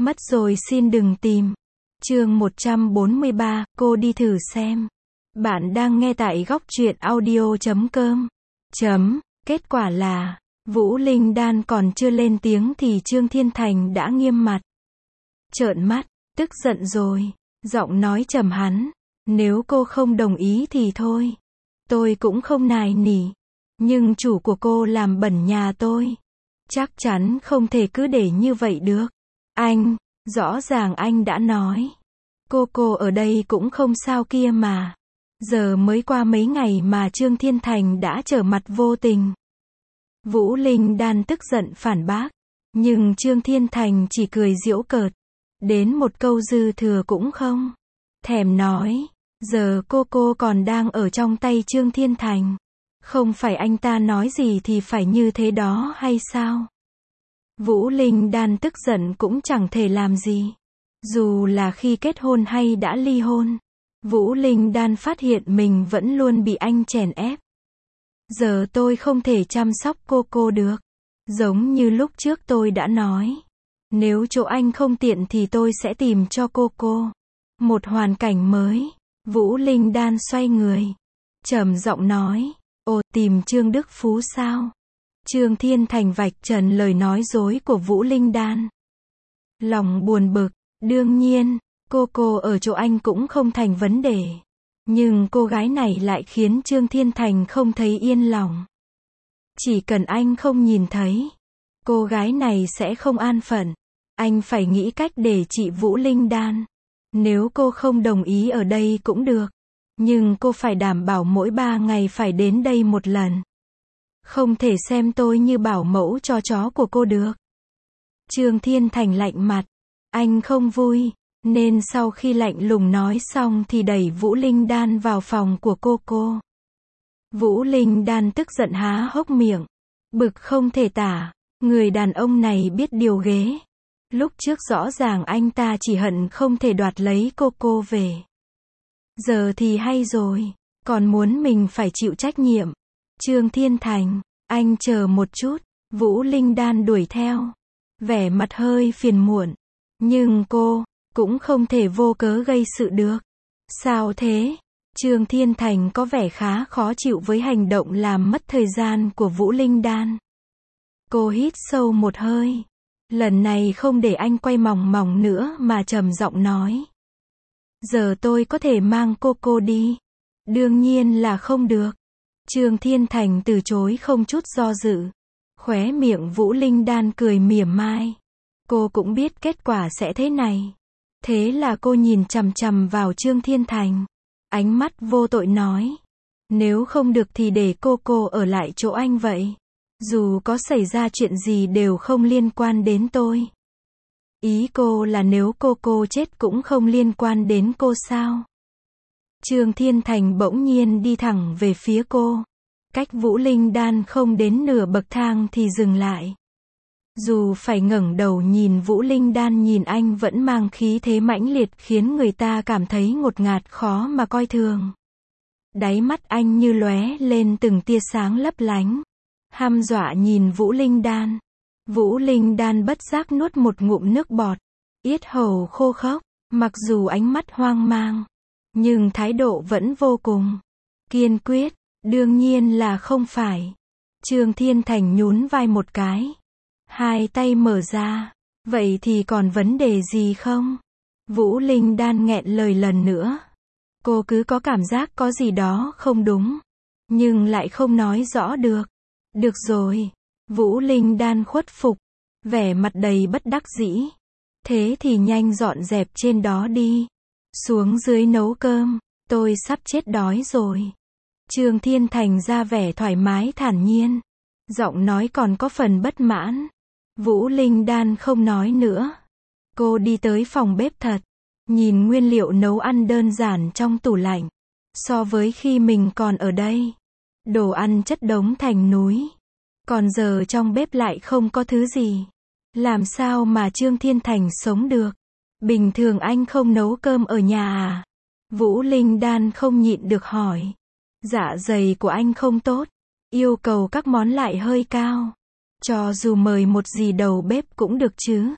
Mất rồi xin đừng tìm. Chương 143, cô đi thử xem. Bạn đang nghe tại góc truyện audio.com. Kết quả là, Vũ Linh Đan còn chưa lên tiếng thì Trương Thiên Thành đã nghiêm mặt. Trợn mắt, tức giận rồi, giọng nói trầm hắn. Nếu cô không đồng ý thì thôi. Tôi cũng không nài nỉ. Nhưng chủ của cô làm bẩn nhà tôi. Chắc chắn không thể cứ để như vậy được. Anh, rõ ràng anh đã nói. Cô ở đây cũng không sao kia mà. Giờ mới qua mấy ngày mà Trương Thiên Thành đã trở mặt vô tình. Vũ Linh Đan tức giận phản bác. Nhưng Trương Thiên Thành chỉ cười giễu cợt. Đến một câu dư thừa cũng không thèm nói. Giờ cô còn đang ở trong tay Trương Thiên Thành. Không phải anh ta nói gì thì phải như thế đó hay sao? Vũ Linh Đan tức giận cũng chẳng thể làm gì. Dù là khi kết hôn hay đã ly hôn, Vũ Linh Đan phát hiện mình vẫn luôn bị anh chèn ép. Giờ tôi không thể chăm sóc cô được. Giống như lúc trước tôi đã nói. Nếu chỗ anh không tiện thì tôi sẽ tìm cho cô một hoàn cảnh mới. Vũ Linh Đan xoay người, trầm giọng nói. Ồ, tìm Trương Đức Phú sao? Trương Thiên Thành vạch trần lời nói dối của Vũ Linh Đan. Lòng buồn bực, đương nhiên, cô ở chỗ anh cũng không thành vấn đề. Nhưng cô gái này lại khiến Trương Thiên Thành không thấy yên lòng. Chỉ cần anh không nhìn thấy, cô gái này sẽ không an phận. Anh phải nghĩ cách để trị Vũ Linh Đan. Nếu cô không đồng ý ở đây cũng được. Nhưng cô phải đảm bảo mỗi 3 ngày phải đến đây một lần. Không thể xem tôi như bảo mẫu cho chó của cô được. Trương Thiên Thành lạnh mặt. Anh không vui, nên sau khi lạnh lùng nói xong thì đẩy Vũ Linh Đan vào phòng của cô. Vũ Linh Đan tức giận há hốc miệng. Bực không thể tả. Người đàn ông này biết điều ghế. Lúc trước rõ ràng anh ta chỉ hận không thể đoạt lấy cô về. Giờ thì hay rồi, còn muốn mình phải chịu trách nhiệm. Trương Thiên Thành, anh chờ một chút. Vũ Linh Đan đuổi theo, vẻ mặt hơi phiền muộn. Nhưng cô cũng không thể vô cớ gây sự được. Sao thế? Trương Thiên Thành có vẻ khá khó chịu với hành động làm mất thời gian của Vũ Linh Đan. Cô hít sâu một hơi. Lần này không để anh quay mòng mòng nữa mà trầm giọng nói. Giờ tôi có thể mang cô đi. Đương nhiên là không được. Trương Thiên Thành từ chối không chút do dự. Khóe miệng Vũ Linh Đan cười mỉa mai. Cô cũng biết kết quả sẽ thế này. Thế là cô nhìn chằm chằm vào Trương Thiên Thành. Ánh mắt vô tội nói. Nếu không được thì để cô ở lại chỗ anh vậy. Dù có xảy ra chuyện gì đều không liên quan đến tôi. Ý cô là nếu cô chết cũng không liên quan đến cô sao? Trương Thiên Thành bỗng nhiên đi thẳng về phía cô. Cách Vũ Linh Đan không đến nửa bậc thang thì dừng lại. Dù phải ngẩng đầu nhìn Vũ Linh Đan nhìn anh vẫn mang khí thế mãnh liệt khiến người ta cảm thấy ngột ngạt khó mà coi thường. Đáy mắt anh như lóe lên từng tia sáng lấp lánh. Hăm dọa nhìn Vũ Linh Đan. Vũ Linh Đan bất giác nuốt một ngụm nước bọt. Yết hầu khô khốc. Mặc dù ánh mắt hoang mang, nhưng thái độ vẫn vô cùng kiên quyết. Đương nhiên là không phải. Trương Thiên Thành nhún vai một cái. Hai tay mở ra. Vậy thì còn vấn đề gì không? Vũ Linh Đan nghẹn lời lần nữa. Cô cứ có cảm giác có gì đó không đúng. Nhưng lại không nói rõ được. Được rồi. Vũ Linh Đan khuất phục. Vẻ mặt đầy bất đắc dĩ. Thế thì nhanh dọn dẹp trên đó đi. Xuống dưới nấu cơm. Tôi sắp chết đói rồi. Trương Thiên Thành ra vẻ thoải mái thản nhiên. Giọng nói còn có phần bất mãn. Vũ Linh Đan không nói nữa. Cô đi tới phòng bếp thật. Nhìn nguyên liệu nấu ăn đơn giản trong tủ lạnh. So với khi mình còn ở đây, đồ ăn chất đống thành núi. Còn giờ trong bếp lại không có thứ gì. Làm sao mà Trương Thiên Thành sống được? Bình thường anh không nấu cơm ở nhà à? Vũ Linh Đan không nhịn được hỏi. Dạ dày của anh không tốt. Yêu cầu các món lại hơi cao. Cho dù mời một dì đầu bếp cũng được chứ.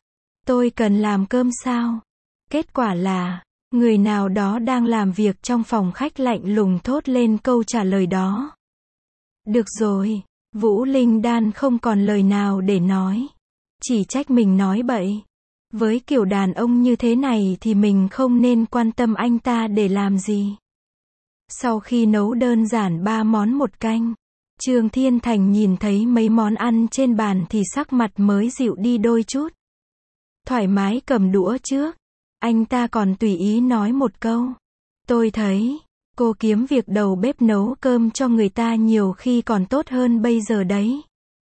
Tôi cần làm cơm sao? Kết quả là, người nào đó đang làm việc trong phòng khách lạnh lùng thốt lên câu trả lời đó. Được rồi, Vũ Linh Đan không còn lời nào để nói. Chỉ trách mình nói bậy. Với kiểu đàn ông như thế này thì mình không nên quan tâm anh ta để làm gì. Sau khi nấu đơn giản 3 món 1 canh, Trương Thiên Thành nhìn thấy mấy món ăn trên bàn thì sắc mặt mới dịu đi đôi chút. Thoải mái cầm đũa trước. Anh ta còn tùy ý nói một câu. Tôi thấy, cô kiếm việc đầu bếp nấu cơm cho người ta nhiều khi còn tốt hơn bây giờ đấy.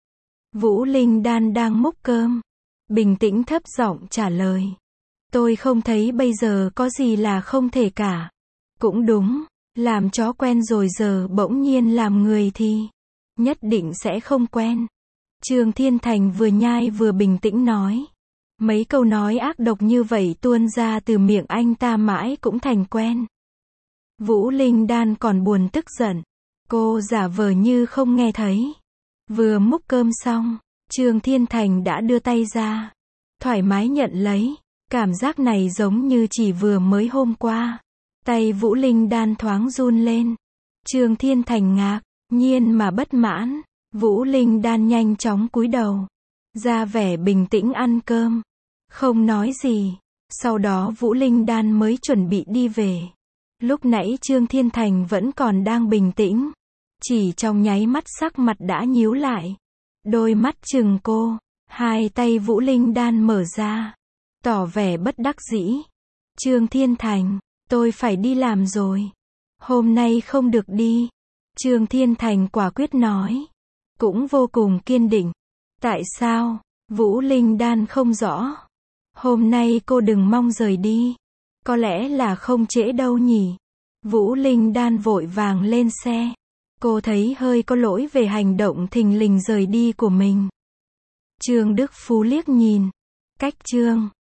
Vũ Linh Đan đang múc cơm. Bình tĩnh thấp giọng trả lời. Tôi không thấy bây giờ có gì là không thể cả. Cũng đúng, làm chó quen rồi giờ bỗng nhiên làm người thì nhất định sẽ không quen. Trương Thiên Thành vừa nhai vừa bình tĩnh nói. Mấy câu nói ác độc như vậy tuôn ra từ miệng anh ta mãi cũng thành quen. Vũ Linh Đan còn buồn tức giận. Cô giả vờ như không nghe thấy. Vừa múc cơm xong, Trương Thiên Thành đã đưa tay ra. Thoải mái nhận lấy. Cảm giác này giống như chỉ vừa mới hôm qua. Tay Vũ Linh Đan thoáng run lên. Trương Thiên Thành ngạc nhiên mà bất mãn. Vũ Linh Đan nhanh chóng cúi đầu. Ra vẻ bình tĩnh ăn cơm. Không nói gì. Sau đó Vũ Linh Đan mới chuẩn bị đi về. Lúc nãy Trương Thiên Thành vẫn còn đang bình tĩnh. Chỉ trong nháy mắt sắc mặt đã nhíu lại. Đôi mắt trừng cô. Hai tay Vũ Linh Đan mở ra. Tỏ vẻ bất đắc dĩ. Trương Thiên Thành, tôi phải đi làm rồi. Hôm nay không được đi. Trương Thiên Thành quả quyết nói. Cũng vô cùng kiên định. Tại sao? Vũ Linh Đan không rõ. Hôm nay cô đừng mong rời đi. Có lẽ là không trễ đâu nhỉ. Vũ Linh Đan vội vàng lên xe. Cô thấy hơi có lỗi về hành động thình lình rời đi của mình. Trương Đức Phú liếc nhìn. Cách Trương